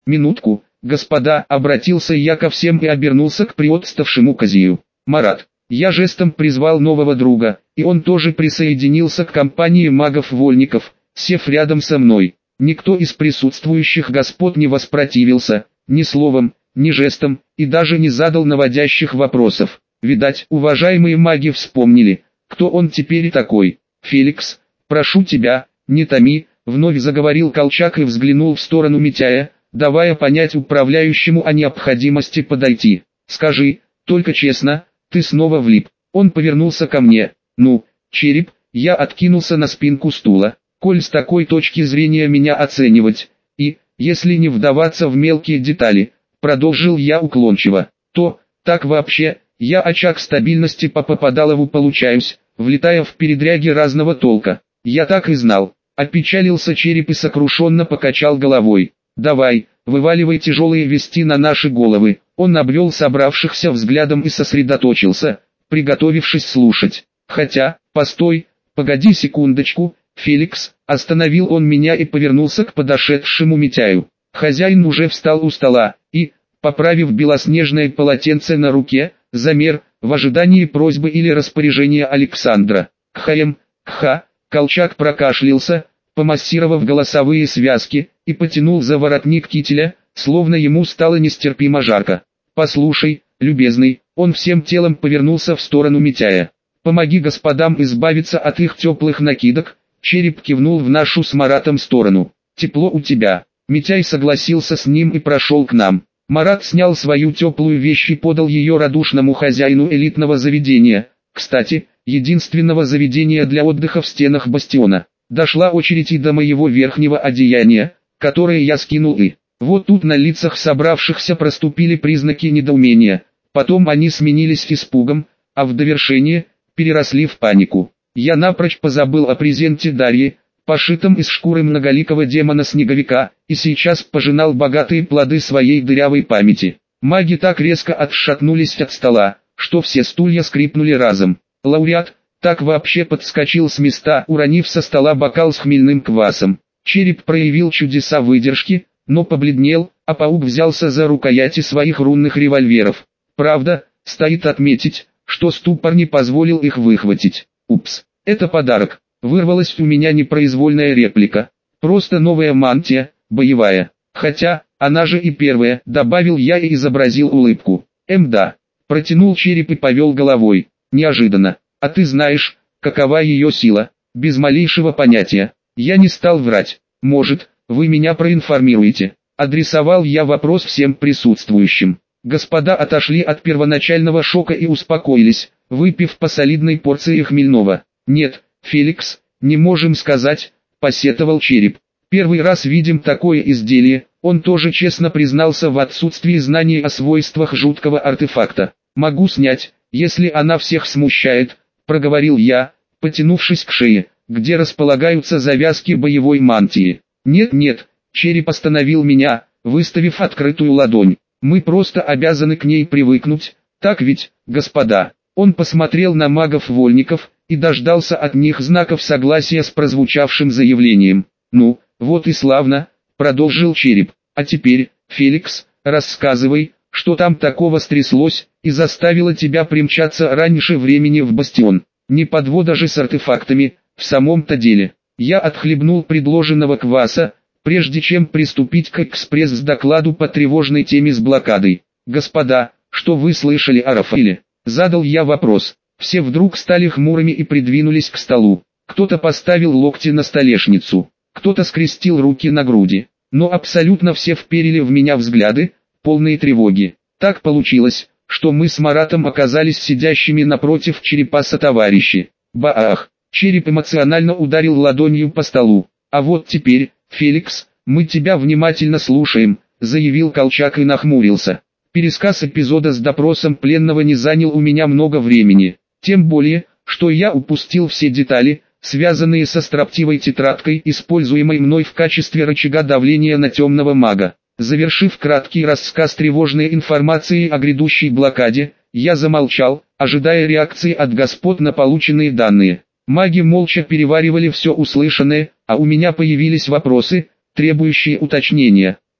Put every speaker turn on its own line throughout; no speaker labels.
Минутку, господа, обратился я ко всем и обернулся к приотставшему Казию. Марат. Я жестом призвал нового друга, и он тоже присоединился к компании магов-вольников, сев рядом со мной. Никто из присутствующих господ не воспротивился, ни словом, ни жестом, и даже не задал наводящих вопросов. Видать, уважаемые маги вспомнили, кто он теперь такой. «Феликс, прошу тебя, не томи», — вновь заговорил Колчак и взглянул в сторону Митяя, давая понять управляющему о необходимости подойти. «Скажи, только честно, ты снова влип». Он повернулся ко мне. «Ну, череп», я откинулся на спинку стула. «Коль с такой точки зрения меня оценивать, и, если не вдаваться в мелкие детали», продолжил я уклончиво, «то, так вообще, я очаг стабильности по Попадалову получаюсь, влетая в передряги разного толка». «Я так и знал», опечалился череп и сокрушенно покачал головой. «Давай, вываливай тяжелые вести на наши головы». Он обвел собравшихся взглядом и сосредоточился, приготовившись слушать. «Хотя, постой, погоди секундочку, Феликс», остановил он меня и повернулся к подошедшему Митяю. Хозяин уже встал у стола, и, поправив белоснежное полотенце на руке, замер, в ожидании просьбы или распоряжения Александра. «Кхаем, кха», Колчак прокашлялся, помассировав голосовые связки, и потянул за воротник кителя, словно ему стало нестерпимо жарко. «Послушай, любезный», он всем телом повернулся в сторону Митяя. «Помоги господам избавиться от их теплых накидок», череп кивнул в нашу с Маратом сторону. «Тепло у тебя». Митяй согласился с ним и прошел к нам. Марат снял свою теплую вещь и подал ее радушному хозяину элитного заведения, кстати, единственного заведения для отдыха в стенах бастиона. Дошла очередь и до моего верхнего одеяния, которое я скинул и... Вот тут на лицах собравшихся проступили признаки недоумения, потом они сменились испугом, а в довершение, переросли в панику. Я напрочь позабыл о презенте Дарьи, пошитом из шкуры многоликого демона-снеговика, и сейчас пожинал богатые плоды своей дырявой памяти. Маги так резко отшатнулись от стола, что все стулья скрипнули разом. Лауреат так вообще подскочил с места, уронив со стола бокал с хмельным квасом. Череп проявил чудеса выдержки, но побледнел, а паук взялся за рукояти своих рунных револьверов. Правда, стоит отметить, что ступор не позволил их выхватить. «Упс, это подарок», вырвалась у меня непроизвольная реплика. «Просто новая мантия, боевая. Хотя, она же и первая», добавил я и изобразил улыбку. Да», протянул череп и повел головой. «Неожиданно. А ты знаешь, какова ее сила?» «Без малейшего понятия». Я не стал врать. «Может, вы меня проинформируете?» Адресовал я вопрос всем присутствующим. Господа отошли от первоначального шока и успокоились, выпив по солидной порции хмельного. «Нет, Феликс, не можем сказать», посетовал череп. «Первый раз видим такое изделие», он тоже честно признался в отсутствии знаний о свойствах жуткого артефакта. «Могу снять, если она всех смущает», проговорил я, потянувшись к шее, где располагаются завязки боевой мантии. «Нет-нет», череп остановил меня, выставив открытую ладонь. «Мы просто обязаны к ней привыкнуть, так ведь, господа?» Он посмотрел на магов-вольников и дождался от них знаков согласия с прозвучавшим заявлением. «Ну, вот и славно», продолжил череп. «А теперь, Феликс, рассказывай, что там такого стряслось и заставило тебя примчаться раньше времени в бастион. Не подвода же с артефактами, в самом-то деле». Я отхлебнул предложенного кваса, прежде чем приступить к экспресс-докладу по тревожной теме с блокадой. «Господа, что вы слышали о Рафаэле?» Задал я вопрос. Все вдруг стали хмурыми и придвинулись к столу. Кто-то поставил локти на столешницу, кто-то скрестил руки на груди, но абсолютно все вперили в меня взгляды, полные тревоги. Так получилось, что мы с Маратом оказались сидящими напротив черепа сотоварищи. Баах! Череп эмоционально ударил ладонью по столу. «А вот теперь, Феликс, мы тебя внимательно слушаем», заявил Колчак и нахмурился. Пересказ эпизода с допросом пленного не занял у меня много времени. Тем более, что я упустил все детали, связанные со строптивой тетрадкой, используемой мной в качестве рычага давления на темного мага. Завершив краткий рассказ тревожной информации о грядущей блокаде, я замолчал, ожидая реакции от господ на полученные данные. Маги молча переваривали все услышанное, а у меня появились вопросы, требующие уточнения. «Ну,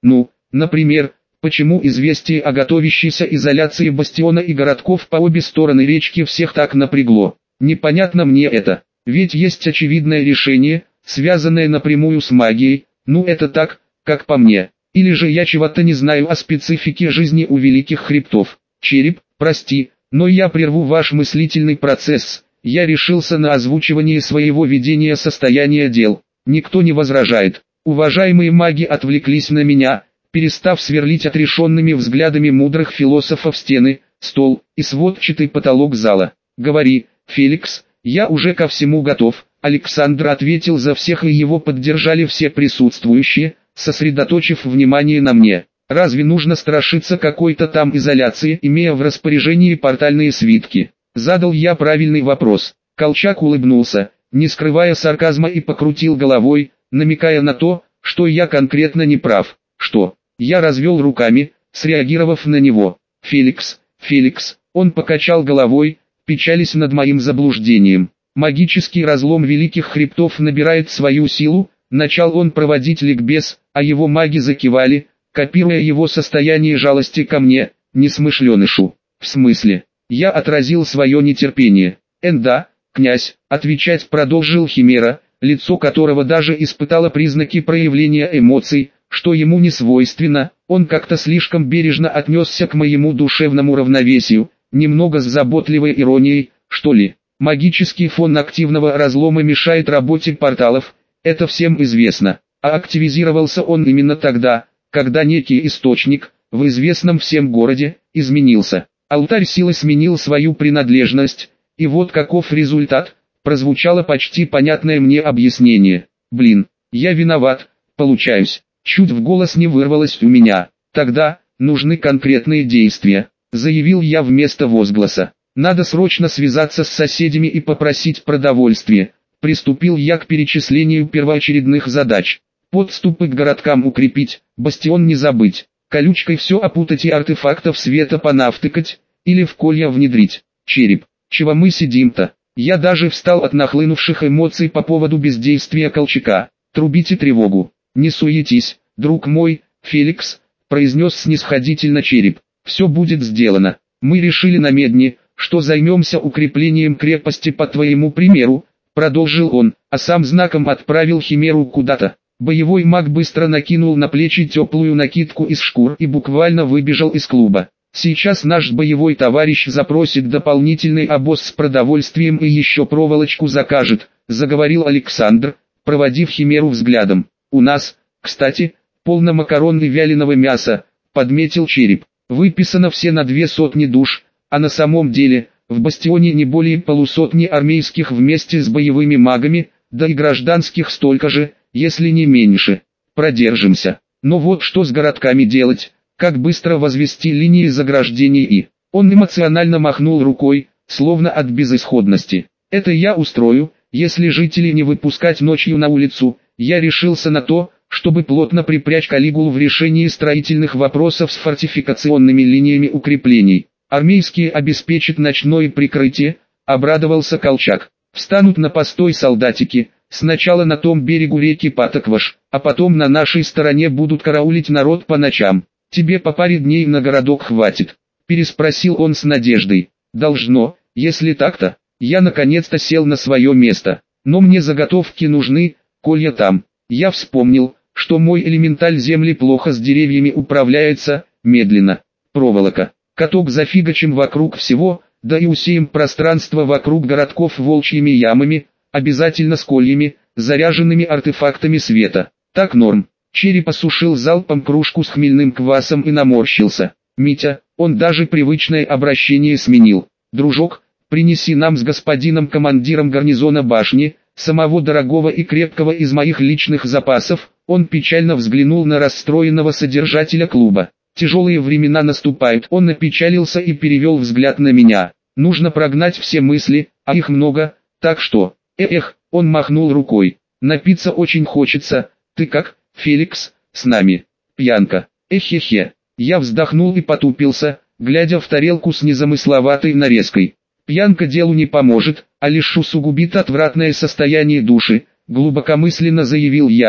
Например, почему известие о готовящейся изоляции бастиона и городков по обе стороны речки всех так напрягло? Непонятно мне это, ведь есть очевидное решение, связанное напрямую с магией, ну это так, как по мне. Или же я чего-то не знаю о специфике жизни у великих хребтов. Череп, прости, но я прерву ваш мыслительный процесс. Я решился на озвучивание своего видения состояния дел. Никто не возражает. Уважаемые маги отвлеклись на меня, перестав сверлить отрешенными взглядами мудрых философов стены, стол и сводчатый потолок зала. «Говори, Феликс, я уже ко всему готов», Александр ответил за всех, и его поддержали все присутствующие, сосредоточив внимание на мне. «Разве нужно страшиться какой-то там изоляции, имея в распоряжении портальные свитки?» Задал я правильный вопрос. Колчак улыбнулся, не скрывая сарказма, и покрутил головой, намекая на то, что я конкретно не прав. «Что?» Я развел руками, среагировав на него. «Феликс, Феликс», он покачал головой, печались над моим заблуждением. «Магический разлом великих хребтов набирает свою силу», начал он проводить ликбез, а его маги закивали, копируя его состояние жалости ко мне, несмышленышу. «В смысле?» Я отразил свое нетерпение. «Да, князь», отвечать продолжил Химера, лицо которого даже испытало признаки проявления эмоций, что ему не свойственно. Он как-то слишком бережно отнесся к моему душевному равновесию, немного с заботливой иронией, что ли. Магический фон активного разлома мешает работе порталов, это всем известно, а активизировался он именно тогда, когда некий источник, в известном всем городе, изменился. Алтарь силы сменил свою принадлежность, и вот каков результат, прозвучало почти понятное мне объяснение. «Блин, я виноват, получаюсь», чуть в голос не вырвалось у меня. «Тогда, нужны конкретные действия», заявил я вместо возгласа. «Надо срочно связаться с соседями и попросить продовольствие». Приступил я к перечислению первоочередных задач. Подступы к городкам укрепить, бастион не забыть, колючкой все опутать и артефактов света понавтыкать, или в колья внедрить. Череп, чего мы сидим-то? Я даже встал от нахлынувших эмоций по поводу бездействия Колчака. «Трубите тревогу». «Не суетись, друг мой, Феликс», произнес снисходительно Череп. «Все будет сделано. Мы решили на Медне, что займемся укреплением крепости по твоему примеру», продолжил он, а сам знаком отправил Химеру куда-то. Боевой маг быстро накинул на плечи теплую накидку из шкур и буквально выбежал из клуба. «Сейчас наш боевой товарищ запросит дополнительный обоз с продовольствием и еще проволочку закажет», заговорил Александр, проводив Химеру взглядом. «У нас, кстати, полно макарон и вяленого мяса», подметил Череп. «Выписано все на 200 душ, а на самом деле, в бастионе не более полусотни армейских вместе с боевыми магами, да и гражданских столько же, если не меньше. Продержимся. Но вот что с городками делать, как быстро возвести линии заграждений и...» Он эмоционально махнул рукой, словно от безысходности. «Это я устрою, если жителей не выпускать ночью на улицу». Я решился на то, чтобы плотно припрячь Калигулу в решении строительных вопросов с фортификационными линиями укреплений. «Армейские обеспечат ночное прикрытие», обрадовался Колчак. «Встанут на постой солдатики, сначала на том берегу реки Патокваш, а потом на нашей стороне будут караулить народ по ночам. Тебе по паре дней на городок хватит?» переспросил он с надеждой. «Должно, если так-то». Я наконец-то сел на свое место. «Но мне заготовки нужны, колья там». Я вспомнил, что мой элементаль земли плохо с деревьями управляется, медленно. Проволока. Каток зафигачим вокруг всего, да и усеем пространство вокруг городков волчьими ямами, обязательно с кольями, заряженными артефактами света. Так норм. Череп осушил залпом кружку с хмельным квасом и наморщился. «Митя», он даже привычное обращение сменил. «Дружок, принеси нам с господином командиром гарнизона башни, самого дорогого и крепкого из моих личных запасов». Он печально взглянул на расстроенного содержателя клуба. «Тяжелые времена наступают». Он опечалился и перевел взгляд на меня. «Нужно прогнать все мысли, а их много, так что...» Он махнул рукой. «Напиться очень хочется. Ты как, Феликс, с нами?» «Пьянка». «Эхе-хе». Я вздохнул и потупился, глядя в тарелку с незамысловатой нарезкой. «Пьянка делу не поможет, а лишь усугубит отвратное состояние души», глубокомысленно заявил я.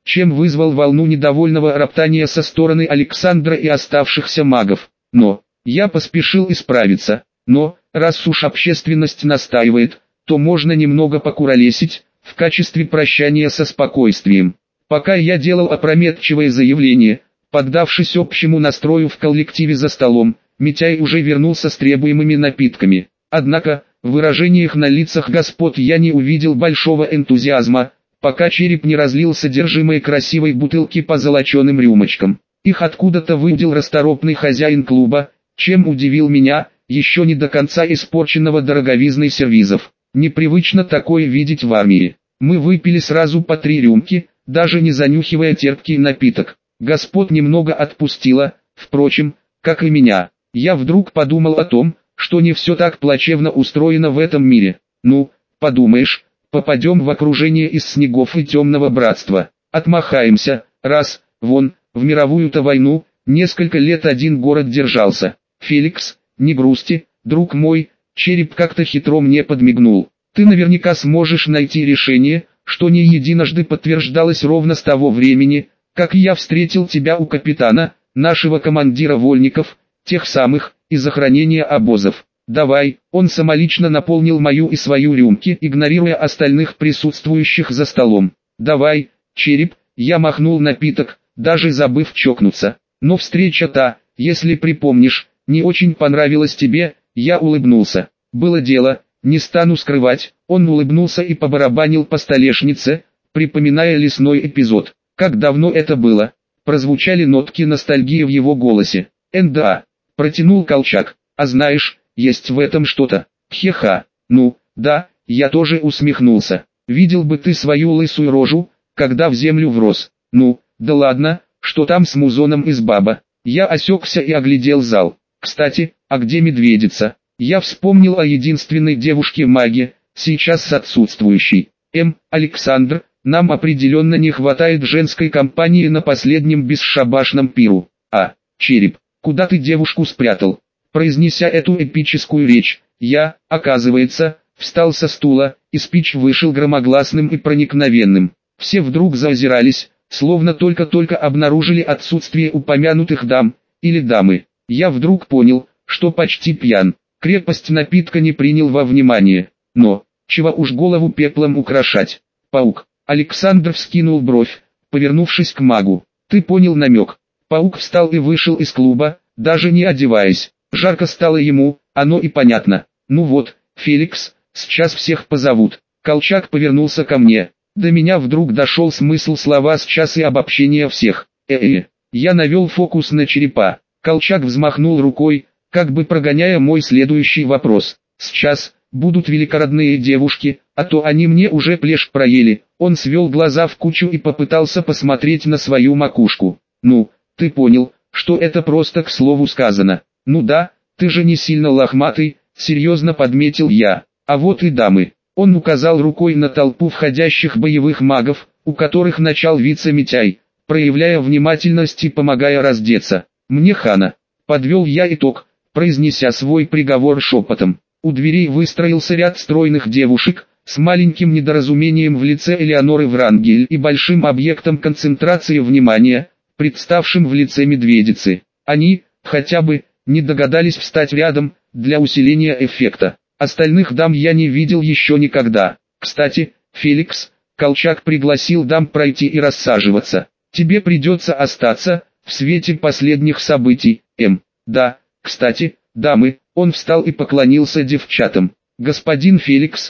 чем вызвал волну недовольного роптания со стороны Александра и оставшихся магов. Но, я поспешил исправиться, раз уж общественность настаивает, то можно немного покуролесить, в качестве прощания со спокойствием. Пока я делал опрометчивое заявление, поддавшись общему настрою в коллективе за столом, Митяй уже вернулся с требуемыми напитками. Однако, в выражениях на лицах господ я не увидел большого энтузиазма, пока череп не разлил содержимое красивой бутылки по золоченым рюмочкам. Их откуда-то выудил расторопный хозяин клуба, чем удивил меня, еще не до конца испорченного дороговизной сервизов. Непривычно такое видеть в армии. Мы выпили сразу по 3 рюмки, даже не занюхивая терпкий напиток. Господ немного отпустило, впрочем, как и меня. Я вдруг подумал о том, что не все так плачевно устроено в этом мире. Ну, подумаешь, попадем в окружение из снегов и темного братства. Отмахаемся, раз, вон, в мировую-то войну, несколько лет один город держался. Феликс, не грусти, друг мой, череп как-то хитро мне подмигнул. Ты наверняка сможешь найти решение, что не единожды подтверждалось ровно с того времени, как я встретил тебя у капитана, нашего командира вольников, тех самых, из охранения обозов. Давай, он самолично наполнил мою и свою рюмки, игнорируя остальных присутствующих за столом. Давай, череп, я махнул напиток, даже забыв чокнуться. Но встреча та, если припомнишь, не очень понравилась тебе, я улыбнулся. Было дело, не стану скрывать, он улыбнулся и побарабанил по столешнице, припоминая лесной эпизод. Как давно это было? Прозвучали нотки ностальгии в его голосе. НДА. Протянул Колчак. А знаешь, есть в этом что-то. Хе-ха. Ну, да, я тоже усмехнулся. Видел бы ты свою лысую рожу, когда в землю врос. Ну, да ладно, что там с музоном из баба. Я осекся и оглядел зал. Кстати, а где медведица? Я вспомнил о единственной девушке-маге, сейчас отсутствующей. Александр, нам определенно не хватает женской компании на последнем бесшабашном пиру. Череп, куда ты девушку спрятал? Произнеся эту эпическую речь, я, оказывается, встал со стула, и спич вышел громогласным и проникновенным. Все вдруг заозирались, словно только-только обнаружили отсутствие упомянутых дам, или дамы. Я вдруг понял, что почти пьян. Крепость напитка не принял во внимание. Но, чего уж голову пеплом украшать. Паук. Александр вскинул бровь, повернувшись к магу. Ты понял намек. Паук встал и вышел из клуба, даже не одеваясь. Жарко стало ему, оно и понятно. Ну вот, Феликс, сейчас всех позовут. Колчак повернулся ко мне. До меня вдруг дошел смысл слова «сейчас» и обобщение всех. Я навел фокус на черепа. Колчак взмахнул рукой, как бы прогоняя мой следующий вопрос. Сейчас будут великородные девушки, а то они мне уже плешь проели. Он свел глаза в кучу и попытался посмотреть на свою макушку. Ну, ты понял, что это просто к слову сказано. Ну да, ты же не сильно лохматый, серьезно подметил я. А вот и дамы. Он указал рукой на толпу входящих боевых магов, у которых начал виться Митяй, проявляя внимательность и помогая раздеться. Мне хана. Подвел я итог, произнеся свой приговор шепотом. У дверей выстроился ряд стройных девушек, с маленьким недоразумением в лице Элеоноры Врангель и большим объектом концентрации внимания, представшим в лице медведицы. Они, хотя бы, не догадались встать рядом, для усиления эффекта. Остальных дам я не видел еще никогда. Кстати, Феликс, Колчак пригласил дам пройти и рассаживаться. Тебе придется остаться, в свете последних событий, Да, кстати, дамы, он встал и поклонился девчатам. Господин Феликс,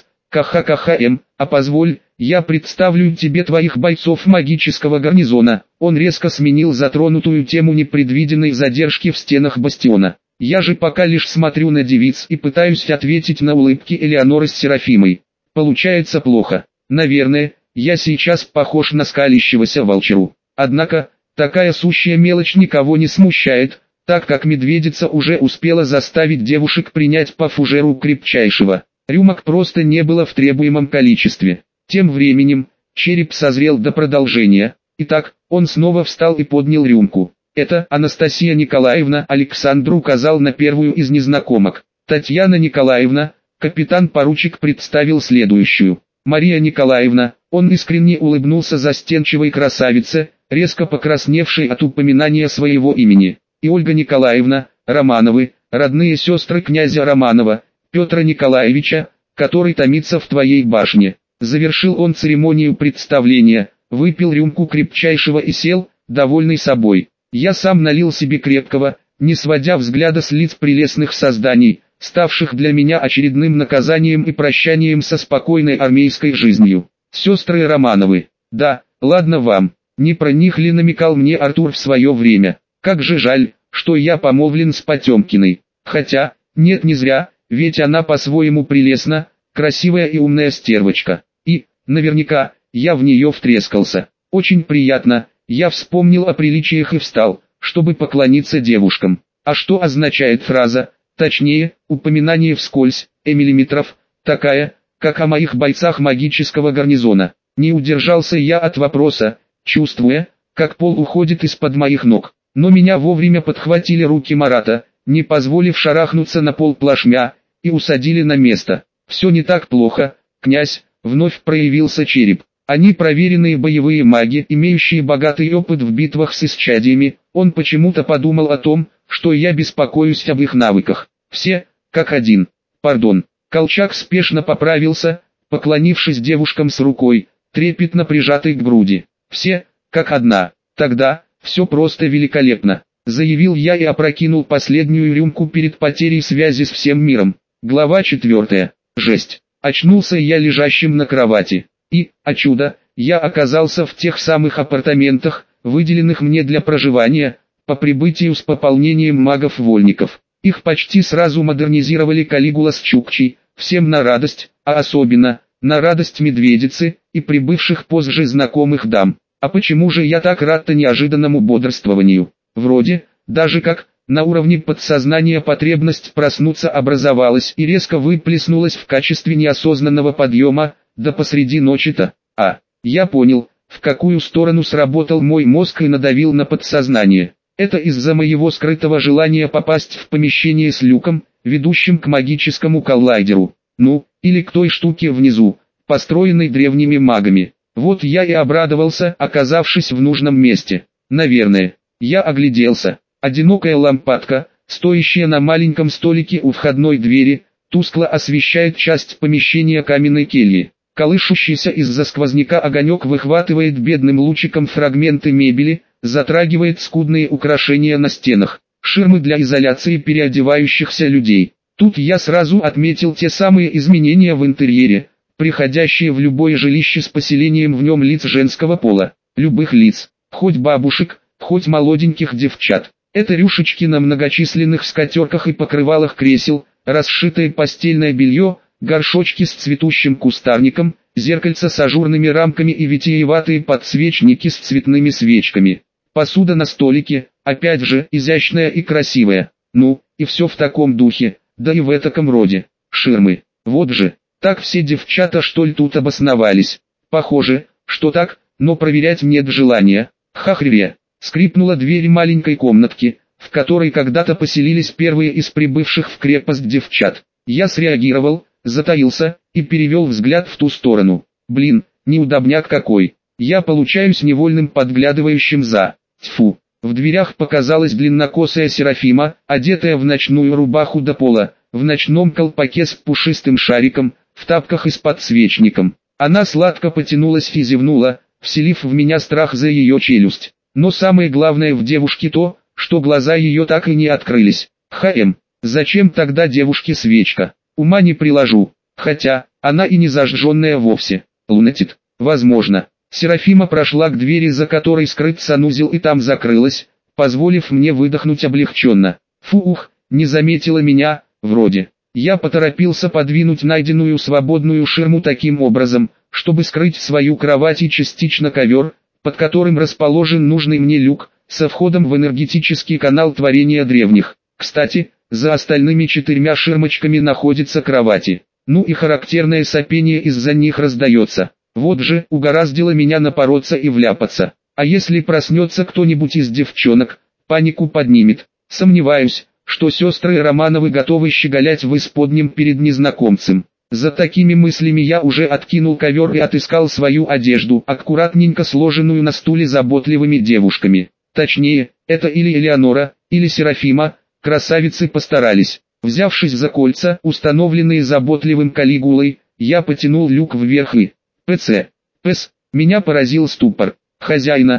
а позволь, я представлю тебе твоих бойцов магического гарнизона. Он резко сменил затронутую тему непредвиденной задержки в стенах бастиона. Я же пока лишь смотрю на девиц и пытаюсь ответить на улыбки Элеоноры с Серафимой. Получается плохо. Наверное, я сейчас похож на скалящегося волчару. Однако, такая сущая мелочь никого не смущает, так как медведица уже успела заставить девушек принять по фужеру крепчайшего. Рюмок просто не было в требуемом количестве. Тем временем, череп созрел до продолжения. Итак, он снова встал и поднял рюмку. Это Анастасия Николаевна. Александр указал на первую из незнакомок. Татьяна Николаевна, капитан-поручик представил следующую. Мария Николаевна, Он искренне улыбнулся застенчивой красавице, резко покрасневшей от упоминания своего имени. И Ольга Николаевна, Романовы, родные сестры князя Романова, Петра Николаевича, который томится в твоей башне. Завершил он церемонию представления, выпил рюмку крепчайшего и сел, довольный собой. Я сам налил себе крепкого, не сводя взгляда с лиц прелестных созданий, ставших для меня очередным наказанием и прощанием со спокойной армейской жизнью. Сестры Романовы. Да, ладно вам, не про них ли намекал мне Артур в свое время. Как же жаль, что я помолвлен с Потемкиной. Хотя, нет, не зря, ведь она по-своему прелестна, красивая и умная стервочка. И, наверняка, я в нее втрескался. Очень приятно, я вспомнил о приличиях и встал, чтобы поклониться девушкам. А что означает фраза, точнее, упоминание вскользь, миллиметров, такая, как о моих бойцах магического гарнизона? Не удержался я от вопроса, чувствуя, как пол уходит из-под моих ног. Но меня вовремя подхватили руки Марата, не позволив шарахнуться на пол плашмя, и усадили на место. Все не так плохо, князь, вновь проявился череп. Они проверенные боевые маги, имеющие богатый опыт в битвах с исчадиями. Он почему-то подумал о том, что я беспокоюсь об их навыках. Все, как один. Пардон. Колчак спешно поправился, поклонившись девушкам с рукой, трепетно прижатой к груди. Все, как одна. Тогда, все просто великолепно, заявил я и опрокинул последнюю рюмку перед потерей связи с всем миром. Глава 4. Жесть. Очнулся я лежащим на кровати. И, о чудо, я оказался в тех самых апартаментах, выделенных мне для проживания, по прибытию с пополнением магов-вольников. Их почти сразу модернизировали Калигула с Чукчей, всем на радость, а особенно, на радость Медведицы и прибывших позже знакомых дам. А почему же я так рад-то неожиданному бодрствованию? Вроде, даже как, на уровне подсознания потребность проснуться образовалась и резко выплеснулась в качестве неосознанного подъема, да посреди ночи-то. Я понял, в какую сторону сработал мой мозг и надавил на подсознание. Это из-за моего скрытого желания попасть в помещение с люком, ведущим к магическому коллайдеру. Ну, или к той штуке внизу, построенной древними магами. Вот я и обрадовался, оказавшись в нужном месте. Наверное. Я огляделся. Одинокая лампадка, стоящая на маленьком столике у входной двери, тускло освещает часть помещения каменной кельи. Колышущийся из-за сквозняка огонек выхватывает бедным лучиком фрагменты мебели, затрагивает скудные украшения на стенах, ширмы для изоляции переодевающихся людей. Тут я сразу отметил те самые изменения в интерьере, приходящие в любое жилище с поселением в нем лиц женского пола, любых лиц, хоть бабушек, хоть молоденьких девчат. Это рюшечки на многочисленных скатерках и покрывалах кресел, расшитое постельное белье, горшочки с цветущим кустарником, зеркальца с ажурными рамками и витиеватые подсвечники с цветными свечками. Посуда на столике, опять же, изящная и красивая. Ну, и все в таком духе, да и в этаком роде. Ширмы. Вот же, так все девчата что ли тут обосновались? Похоже, что так, но проверять нет желания. Хахря. Скрипнула дверь маленькой комнатки, в которой когда-то поселились первые из прибывших в крепость девчат. Я среагировал, затаился и перевел взгляд в ту сторону. Блин, неудобняк какой. Я получаюсь невольным подглядывающим за. Тьфу. В дверях показалась длиннокосая Серафима, одетая в ночную рубаху до пола, в ночном колпаке с пушистым шариком, в тапках и с подсвечником. Она сладко потянулась и зевнула, вселив в меня страх за ее челюсть. Но самое главное в девушке то, что глаза ее так и не открылись. Зачем тогда девушке свечка? Ума не приложу. Хотя, она и не зажженная вовсе. Лунатит. Возможно. Серафима прошла к двери, за которой скрыт санузел, и там закрылась, позволив мне выдохнуть облегченно. Фух, не заметила меня, вроде. Я поторопился подвинуть найденную свободную ширму таким образом, чтобы скрыть свою кровать и частично ковер, под которым расположен нужный мне люк, со входом в энергетический канал творения древних. Кстати, за остальными 4 ширмочками находятся кровати. Ну и характерное сопение из-за них раздается. Вот же, угораздило меня напороться и вляпаться. А если проснется кто-нибудь из девчонок, панику поднимет. Сомневаюсь, что сестры Романовы готовы щеголять в исподнем перед незнакомцем. За такими мыслями я уже откинул ковер и отыскал свою одежду, аккуратненько сложенную на стуле заботливыми девушками. Точнее, это или Элеонора, или Серафима, красавицы постарались. Взявшись за кольца, установленные заботливым Калигулой, я потянул люк вверх и... Пс, меня поразил ступор. Хозяина,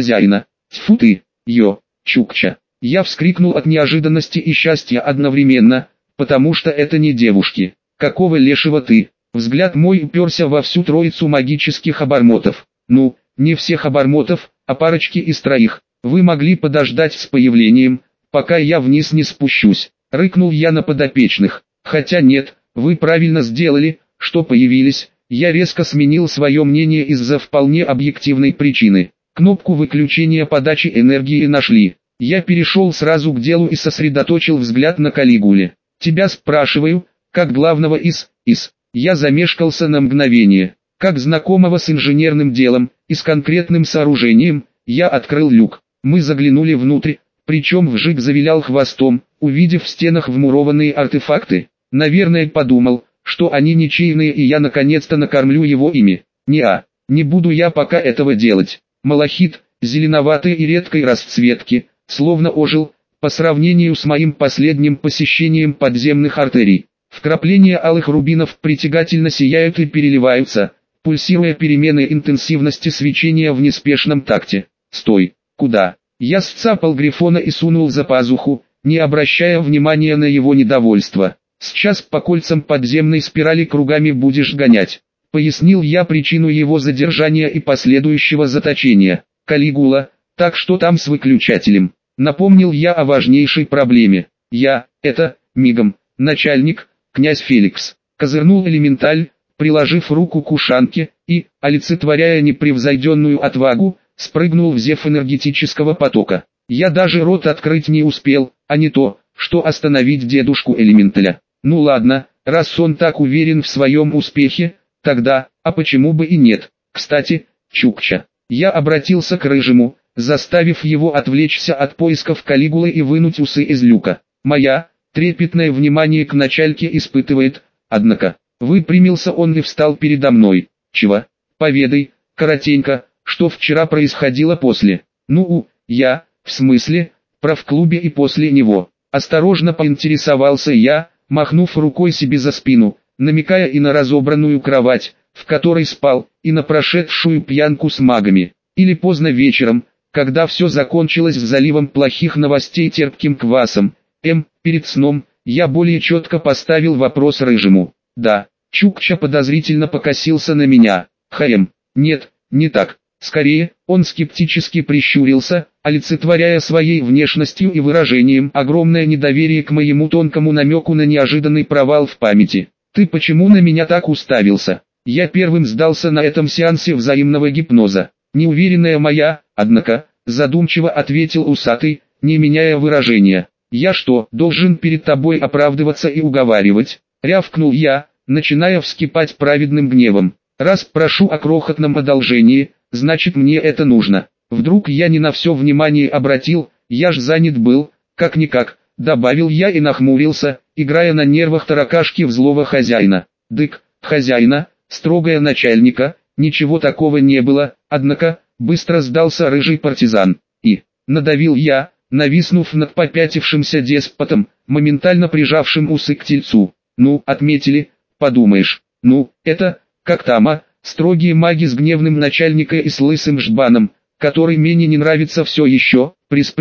тьфу ты, Чукча. Я вскрикнул от неожиданности и счастья одновременно, потому что это не девушки. Какого лешего ты? Взгляд мой уперся во всю троицу магических обормотов. Ну, не всех обормотов, а парочки из троих. Вы могли подождать с появлением, пока я вниз не спущусь. Рыкнул я на подопечных. Хотя нет, вы правильно сделали, что появились. Я резко сменил свое мнение из-за вполне объективной причины. Кнопку выключения подачи энергии нашли. Я перешел сразу к делу и сосредоточил взгляд на Калигуле. Тебя спрашиваю, как главного из. Я замешкался на мгновение. Как знакомого с инженерным делом и с конкретным сооружением, я открыл люк. Мы заглянули внутрь, причем вжик завилял хвостом, увидев в стенах вмурованные артефакты. Наверное, подумал, что они ничейные и я наконец-то накормлю его ими. Не буду я пока этого делать. Малахит, зеленоватой и редкой расцветки, словно ожил, по сравнению с моим последним посещением подземных артерий. Вкрапления алых рубинов притягательно сияют и переливаются, пульсируя переменой интенсивности свечения в неспешном такте. Стой, куда? Я сцапал Грифона и сунул за пазуху, не обращая внимания на его недовольство. Сейчас по кольцам подземной спирали кругами будешь гонять. Пояснил я причину его задержания и последующего заточения. Калигула, так что там с выключателем? Напомнил я о важнейшей проблеме. Мигом, начальник, князь Феликс. Козырнул элементаль, приложив руку к ушанке, и, олицетворяя непревзойденную отвагу, спрыгнул в зев энергетического потока. Я даже рот открыть не успел, а не то, что остановить дедушку элементаля. Ну ладно, раз он так уверен в своем успехе, тогда, а почему бы и нет? Кстати, Чукча. Я обратился к Рыжему, заставив его отвлечься от поисков Калигулы и вынуть усы из люка. Моя, трепетное внимание к начальке испытывает, однако. Выпрямился он и встал передо мной. Чего? Поведай, коротенько, что вчера происходило после. В смысле, в клубе и после него. Осторожно поинтересовался я, махнув рукой себе за спину, намекая и на разобранную кровать, в которой спал, и на прошедшую пьянку с магами. Или поздно вечером, когда все закончилось заливом плохих новостей терпким квасом. Перед сном, я более четко поставил вопрос Рыжему. Да, Чукча подозрительно покосился на меня. Нет, не так. Скорее, он скептически прищурился, олицетворяя своей внешностью и выражением огромное недоверие к моему тонкому намеку на неожиданный провал в памяти. Ты почему на меня так уставился? Я первым сдался на этом сеансе взаимного гипноза. Неуверенная моя, однако, задумчиво ответил усатый, не меняя выражения. Я что, должен перед тобой оправдываться и уговаривать? Рявкнул я, начиная вскипать праведным гневом. Раз прошу о крохотном одолжении, значит мне это нужно. Вдруг я не на все внимание обратил, я ж занят был, как-никак, добавил я и нахмурился, играя на нервах таракашки в злого хозяина. Дык, хозяина, строгая начальника, ничего такого не было, однако, быстро сдался рыжий партизан. И, надавил я, нависнув над попятившимся деспотом, моментально прижавшим усы к тельцу. Отметили, подумаешь, это... Как там, строгие маги с гневным начальником и с лысым жбаном, который мне не нравится все еще,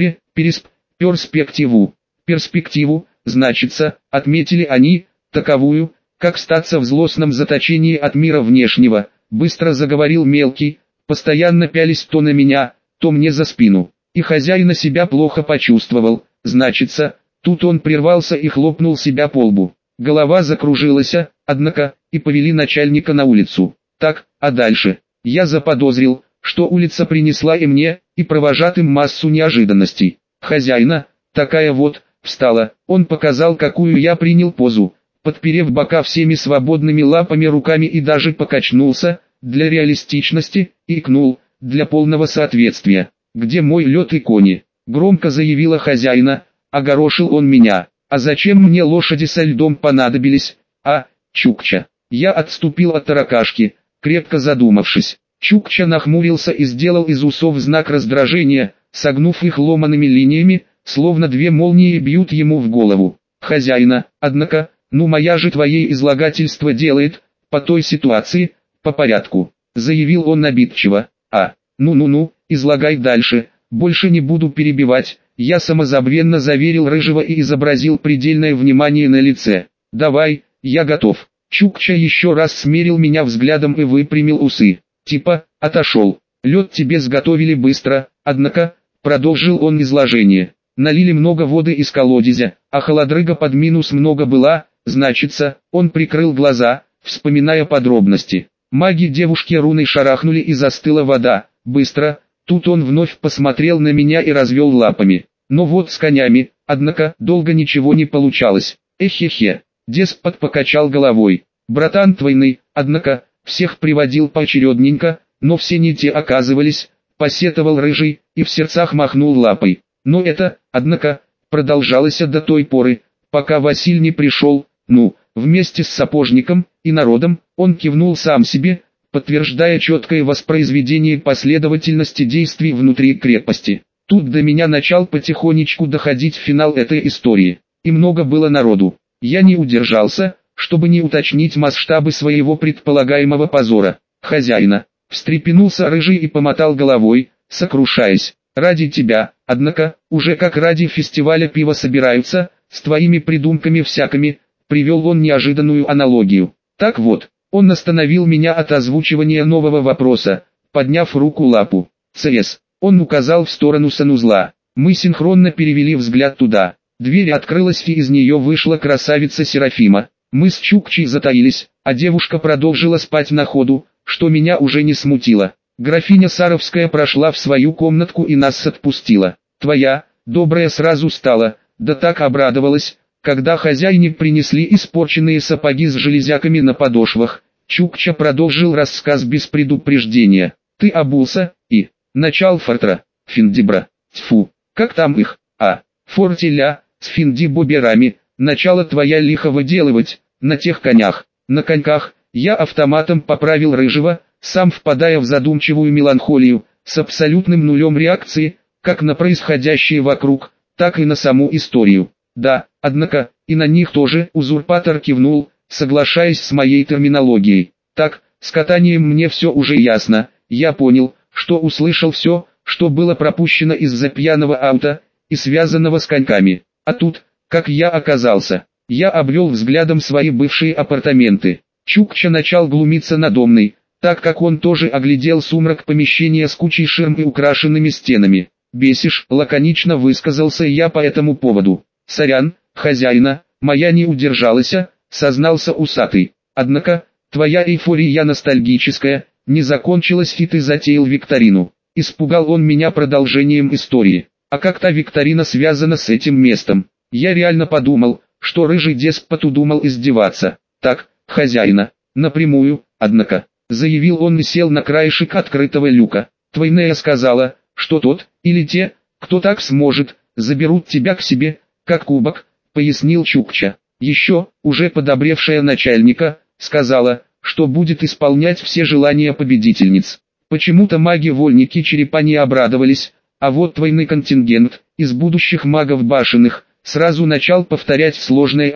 перспективу, значится, отметили они, таковую, как статься в злостном заточении от мира внешнего, быстро заговорил мелкий, постоянно пялись то на меня, то мне за спину, и хозяина себя плохо почувствовал, значится, тут он прервался и хлопнул себя по лбу. Голова закружилась, однако, и повели начальника на улицу. Так, а дальше? Я заподозрил, что улица принесла и мне, и провожатым массу неожиданностей. Хозяина, такая вот, встала, он показал, какую я принял позу, подперев бока всеми свободными лапами руками и даже покачнулся, для реалистичности, икнул, для полного соответствия. Где мой лед и кони? Громко заявила хозяина, огорошил он меня. А зачем мне лошади со льдом понадобились? Чукча. Я отступил от таракашки, крепко задумавшись. Чукча нахмурился и сделал из усов знак раздражения, согнув их ломаными линиями, словно две молнии бьют ему в голову. Хозяина, однако, ну моя же твое излагательство делает, по той ситуации, по порядку, заявил он обидчиво. Ну, излагай дальше, больше не буду перебивать, я самозабвенно заверил Рыжего и изобразил предельное внимание на лице. Давай, я готов. Чукча еще раз смерил меня взглядом и выпрямил усы. Типа, отошел. Лед тебе сготовили быстро, однако, продолжил он изложение. Налили много воды из колодезя, а холодрыга под минус много была, значится, он прикрыл глаза, вспоминая подробности. Маги девушки руной шарахнули и застыла вода, быстро. Тут он вновь посмотрел на меня и развел лапами. Но вот с конями, однако, долго ничего не получалось. Эхе-хе. Деспот покачал головой. Братан твойный, однако, всех приводил поочередненько, но все не те оказывались, посетовал Рыжий, и в сердцах махнул лапой. Но это, однако, продолжалось до той поры, пока Василь не пришел, вместе с сапожником и народом, он кивнул сам себе, подтверждая четкое воспроизведение последовательности действий внутри крепости. Тут до меня начал потихонечку доходить финал этой истории, и много было народу. Я не удержался, чтобы не уточнить масштабы своего предполагаемого позора. Хозяина, встрепенулся Рыжий и помотал головой, сокрушаясь. Ради тебя, однако, уже как ради фестиваля пива собираются, с твоими придумками всякими, привел он неожиданную аналогию. Так вот, он остановил меня от озвучивания нового вопроса, подняв руку лапу. ЦС. Он указал в сторону санузла. Мы синхронно перевели взгляд туда. Дверь открылась и из нее вышла красавица Серафима. Мы с Чукчей затаились, а девушка продолжила спать на ходу, что меня уже не смутило. Графиня Саровская прошла в свою комнатку и нас отпустила. Твоя, добрая сразу стала, да так обрадовалась, когда хозяине принесли испорченные сапоги с железяками на подошвах. Чукча продолжил рассказ без предупреждения. Ты обулся, и начал фортра, финдибра, тьфу, как там их, фортеля, с финдибоберами, начало твоя лихо выделывать, на тех конях, на коньках, я автоматом поправил Рыжего, сам впадая в задумчивую меланхолию, с абсолютным нулем реакции, как на происходящее вокруг, так и на саму историю. Да, однако, и на них тоже узурпатор кивнул, соглашаясь с моей терминологией. Так, с катанием мне все уже ясно, я понял, что услышал все, что было пропущено из-за пьяного аута, и связанного с коньками. А тут, как я оказался, я обвел взглядом свои бывшие апартаменты. Чукча начал глумиться надо мной, так как он тоже оглядел сумрак помещения с кучей ширм и украшенными стенами. «Бесишь», лаконично высказался я по этому поводу. «Сорян, хозяина, моя не удержалась», сознался усатый. «Однако, твоя эйфория ностальгическая, не закончилась и ты затеял викторину». Испугал он меня продолжением истории. А как та викторина связана с этим местом? Я реально подумал, что рыжий деспот удумал издеваться. Так, хозяина, напрямую, однако, заявил он и сел на краешек открытого люка. Твойная сказала, что тот, или те, кто так сможет, заберут тебя к себе, как кубок, пояснил Чукча. Еще, уже подобревшая начальника, сказала, что будет исполнять все желания победительниц. Почему-то маги-вольники черепа не обрадовались, а вот твойный контингент, из будущих магов башенных, сразу начал повторять сложное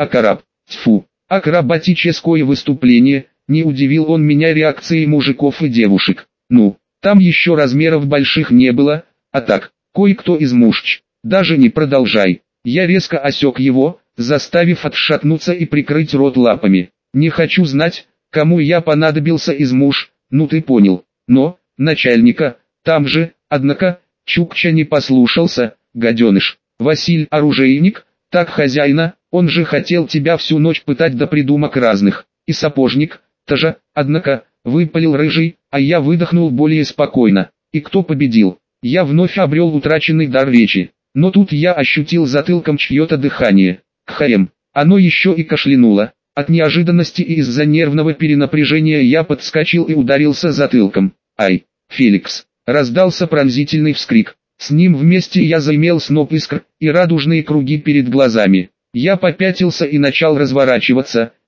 акробатическое выступление, не удивил он меня реакцией мужиков и девушек. Там еще размеров больших не было, а так, кое-кто из мужч, даже не продолжай. Я резко осек его, заставив отшатнуться и прикрыть рот лапами. Не хочу знать, кому я понадобился из муж, ты понял, но, начальника, там же, однако, Чукча не послушался, гаденыш. Василь оружейник, так хозяина, он же хотел тебя всю ночь пытать до придумок разных. И сапожник, тоже, однако, выпалил Рыжий, а я выдохнул более спокойно. И кто победил? Я вновь обрел утраченный дар речи. Но тут я ощутил затылком чье-то дыхание. Кхаем. Оно еще и кашлянуло. От неожиданности и из-за нервного перенапряжения я подскочил и ударился затылком. Ай, Феликс! Раздался пронзительный вскрик. С ним вместе я заимел сноп искр и радужные круги перед глазами. Я попятился и начал разворачиваться,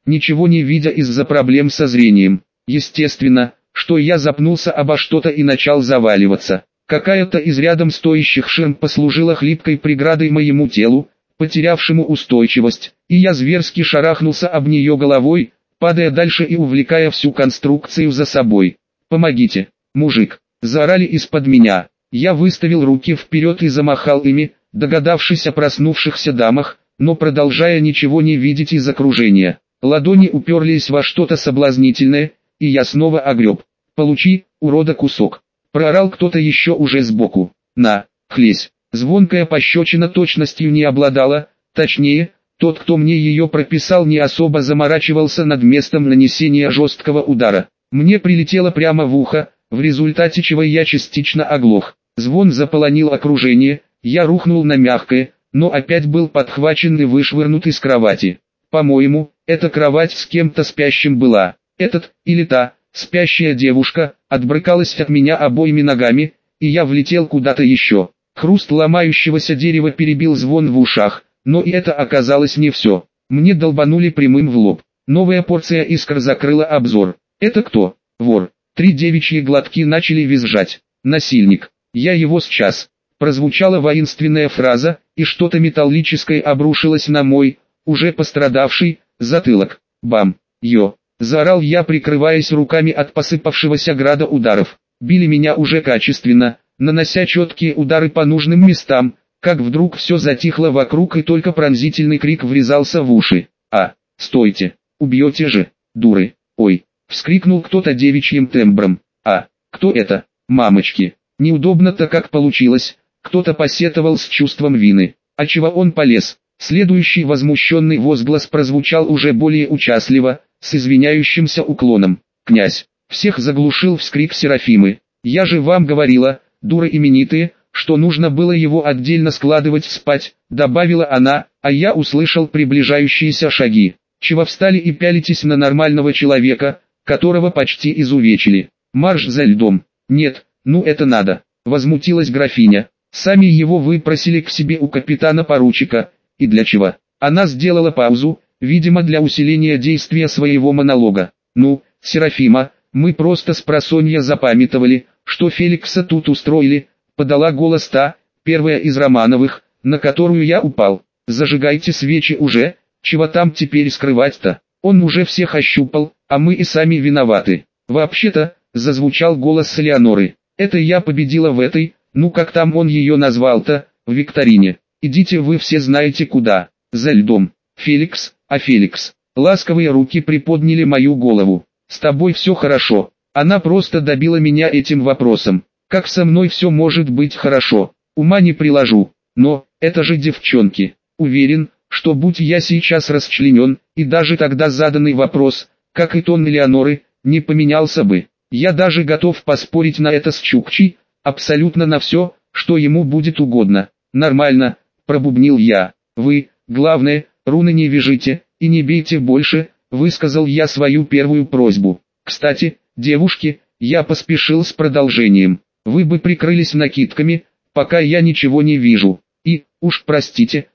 ничего не видя из-за проблем со зрением. Естественно, что я запнулся обо что-то и начал заваливаться. Какая-то из рядом стоящих ширм послужила хлипкой преградой моему телу, потерявшему устойчивость, и я зверски шарахнулся об нее головой, падая дальше и увлекая всю конструкцию за собой. «Помогите, мужик!» – заорали из-под меня. Я выставил руки вперед и замахал ими, догадавшись о проснувшихся дамах, но продолжая ничего не видеть из окружения. Ладони уперлись во что-то соблазнительное, и я снова огреб. «Получи, урода, кусок!» – проорал кто-то еще уже сбоку. «На, хлесь!» Звонкая пощечина точностью не обладала, точнее, тот, кто мне ее прописал, не особо заморачивался над местом нанесения жесткого удара. Мне прилетело прямо в ухо, в результате чего я частично оглох. Звон заполонил окружение, я рухнул на мягкое, но опять был подхвачен и вышвырнут из кровати. По-моему, эта кровать с кем-то спящим была. Этот, или та, спящая девушка, отбрыкалась от меня обоими ногами, и я влетел куда-то еще. Хруст ломающегося дерева перебил звон в ушах, но и это оказалось не все. Мне долбанули прямым в лоб. Новая порция искр закрыла обзор. «Это кто? Вор?» 3 девичьи глотки начали визжать. «Насильник. Я его сейчас». Прозвучала воинственная фраза, и что-то металлическое обрушилось на мой, уже пострадавший, затылок. «Бам! Йо!» – заорал я, прикрываясь руками от посыпавшегося града ударов. Били меня уже качественно, нанося четкие удары по нужным местам, как вдруг все затихло вокруг и только пронзительный крик врезался в уши. Стойте! Убьете же, дуры! Ой!» — вскрикнул кто-то девичьим тембром. Кто это? Мамочки! Неудобно-то как получилось, кто-то посетовал с чувством вины. А чего он полез? Следующий возмущенный возглас прозвучал уже более участливо, с извиняющимся уклоном. «Князь!» — всех заглушил вскрик Серафимы. «Я же вам говорила, дуры именитые, что нужно было его отдельно складывать спать», — добавила она, а я услышал приближающиеся шаги. «Чего встали и пялитесь на нормального человека, которого почти изувечили? Марш за льдом!» «Нет, ну это надо!» — возмутилась графиня. «Сами его выпросили к себе у капитана-поручика, и для чего?» Она сделала паузу, видимо для усиления действия своего монолога. «Ну, Серафима, мы просто спросонья запамятовали, что Феликса тут устроили», — подала голос та, первая из Романовых, на которую я упал. «Зажигайте свечи уже, чего там теперь скрывать-то? Он уже всех ощупал, а мы и сами виноваты». «Вообще-то», — зазвучал голос Элеоноры, — «это я победила в этой, ну как там он ее назвал-то, в викторине. Идите вы все знаете куда, за льдом. Феликс, Феликс». Ласковые руки приподняли мою голову. «С тобой все хорошо». Она просто добила меня этим вопросом. Как со мной все может быть хорошо? Ума не приложу. Но, это же девчонки. Уверен, что будь я сейчас расчленен, и даже тогда заданный вопрос, как и тон Элеоноры, не поменялся бы. Я даже готов поспорить на это с Чукчей, абсолютно на все, что ему будет угодно. «Нормально», — пробубнил я. «Вы, главное, руны не вяжите, и не бейте больше», — высказал я свою первую просьбу. «Кстати, девушки», — я поспешил с продолжением, — «вы бы прикрылись накидками, пока я ничего не вижу. И, уж простите,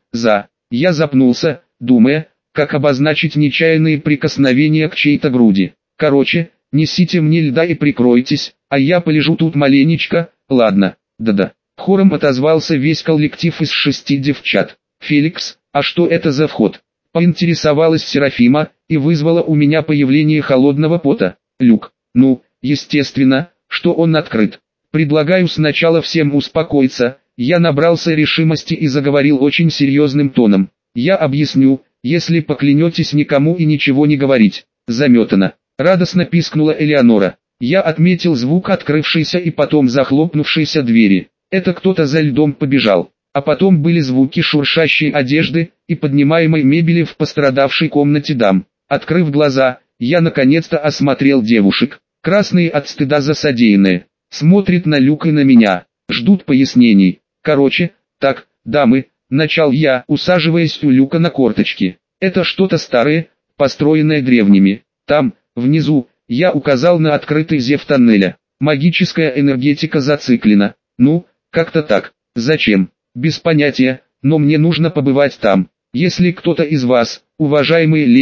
Я запнулся, думая, как обозначить нечаянные прикосновения к чьей-то груди. «Короче, несите мне льда и прикройтесь, а я полежу тут маленечко, ладно?» «Да-да». Хором отозвался весь коллектив из 6 девчат. «Феликс, а что это за вход?» Поинтересовалась Серафима, и вызвала у меня появление холодного пота. «Люк. Ну, естественно, что он открыт. Предлагаю сначала всем успокоиться». Я набрался решимости и заговорил очень серьезным тоном. «Я объясню, если поклянетесь никому и ничего не говорить». «Заметано», — радостно пискнула Элеонора. Я отметил звук открывшейся и потом захлопнувшейся двери. Это кто-то за льдом побежал. А потом были звуки шуршащей одежды и поднимаемой мебели в пострадавшей комнате дам. Открыв глаза, я наконец-то осмотрел девушек. Красные от стыда за содеянное. Смотрят на Люк и на меня. Ждут пояснений. «Короче, так, дамы», — начал я, усаживаясь у Люка на корточки. «Это что-то старое, построенное древними. Там, внизу», — я указал на открытый зев тоннеля. «Магическая энергетика зациклена. Ну, как-то так. Зачем? Без понятия, но мне нужно побывать там. Если кто-то из вас, уважаемые леди,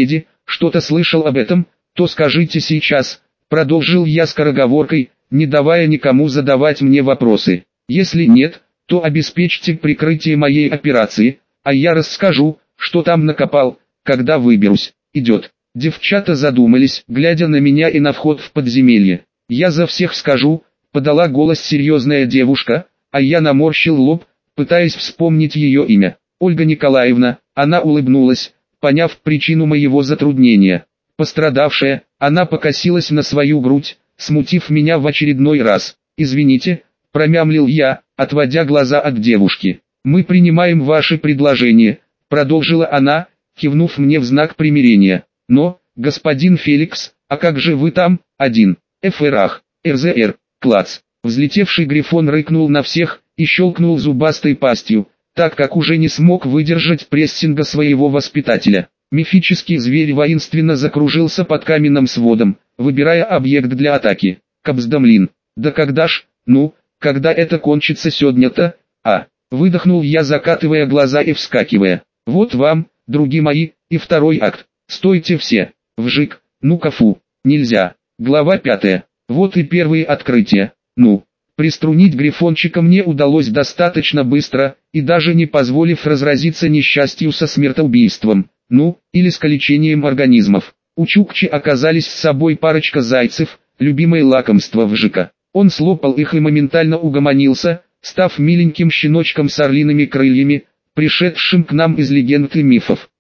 что-то слышал об этом, то скажите сейчас, продолжил я скороговоркой, не давая никому задавать мне вопросы. Если нет, то обеспечьте прикрытие моей операции, а я расскажу, что там накопал, когда выберусь. Идет. Девчата задумались, глядя на меня и на вход в подземелье. Я за всех скажу, подала голос серьезная девушка, а я наморщил лоб, пытаясь вспомнить ее имя. Ольга Николаевна. Она улыбнулась, поняв причину моего затруднения. Пострадавшая, она покосилась на свою грудь, смутив меня в очередной раз. «Извините», — промямлил я, отводя глаза от девушки. «Мы принимаем ваше предложение», — продолжила она, кивнув мне в знак примирения. «Но, господин Феликс, а как же вы там, один? ФРАХ, РЗР, клац». Взлетевший грифон рыкнул на всех и щелкнул зубастой пастью, так как уже не смог выдержать прессинга своего воспитателя. Мифический зверь воинственно закружился под каменным сводом, выбирая объект для атаки. Кабздамлин. Да когда ж, когда это кончится сегодня-то, выдохнул я, закатывая глаза и вскакивая. Вот вам, други мои, и второй акт. Стойте все. Вжик, ну-ка фу, нельзя. Глава 5. Вот и первые открытия. Приструнить грифончика мне удалось достаточно быстро, и даже не позволив разразиться несчастью со смертоубийством, или скалечением организмов. У Чукчи оказались с собой парочка зайцев, любимое лакомство Вжика. Он слопал их и моментально угомонился, став миленьким щеночком с орлиными крыльями, пришедшим к нам из легенд и мифов.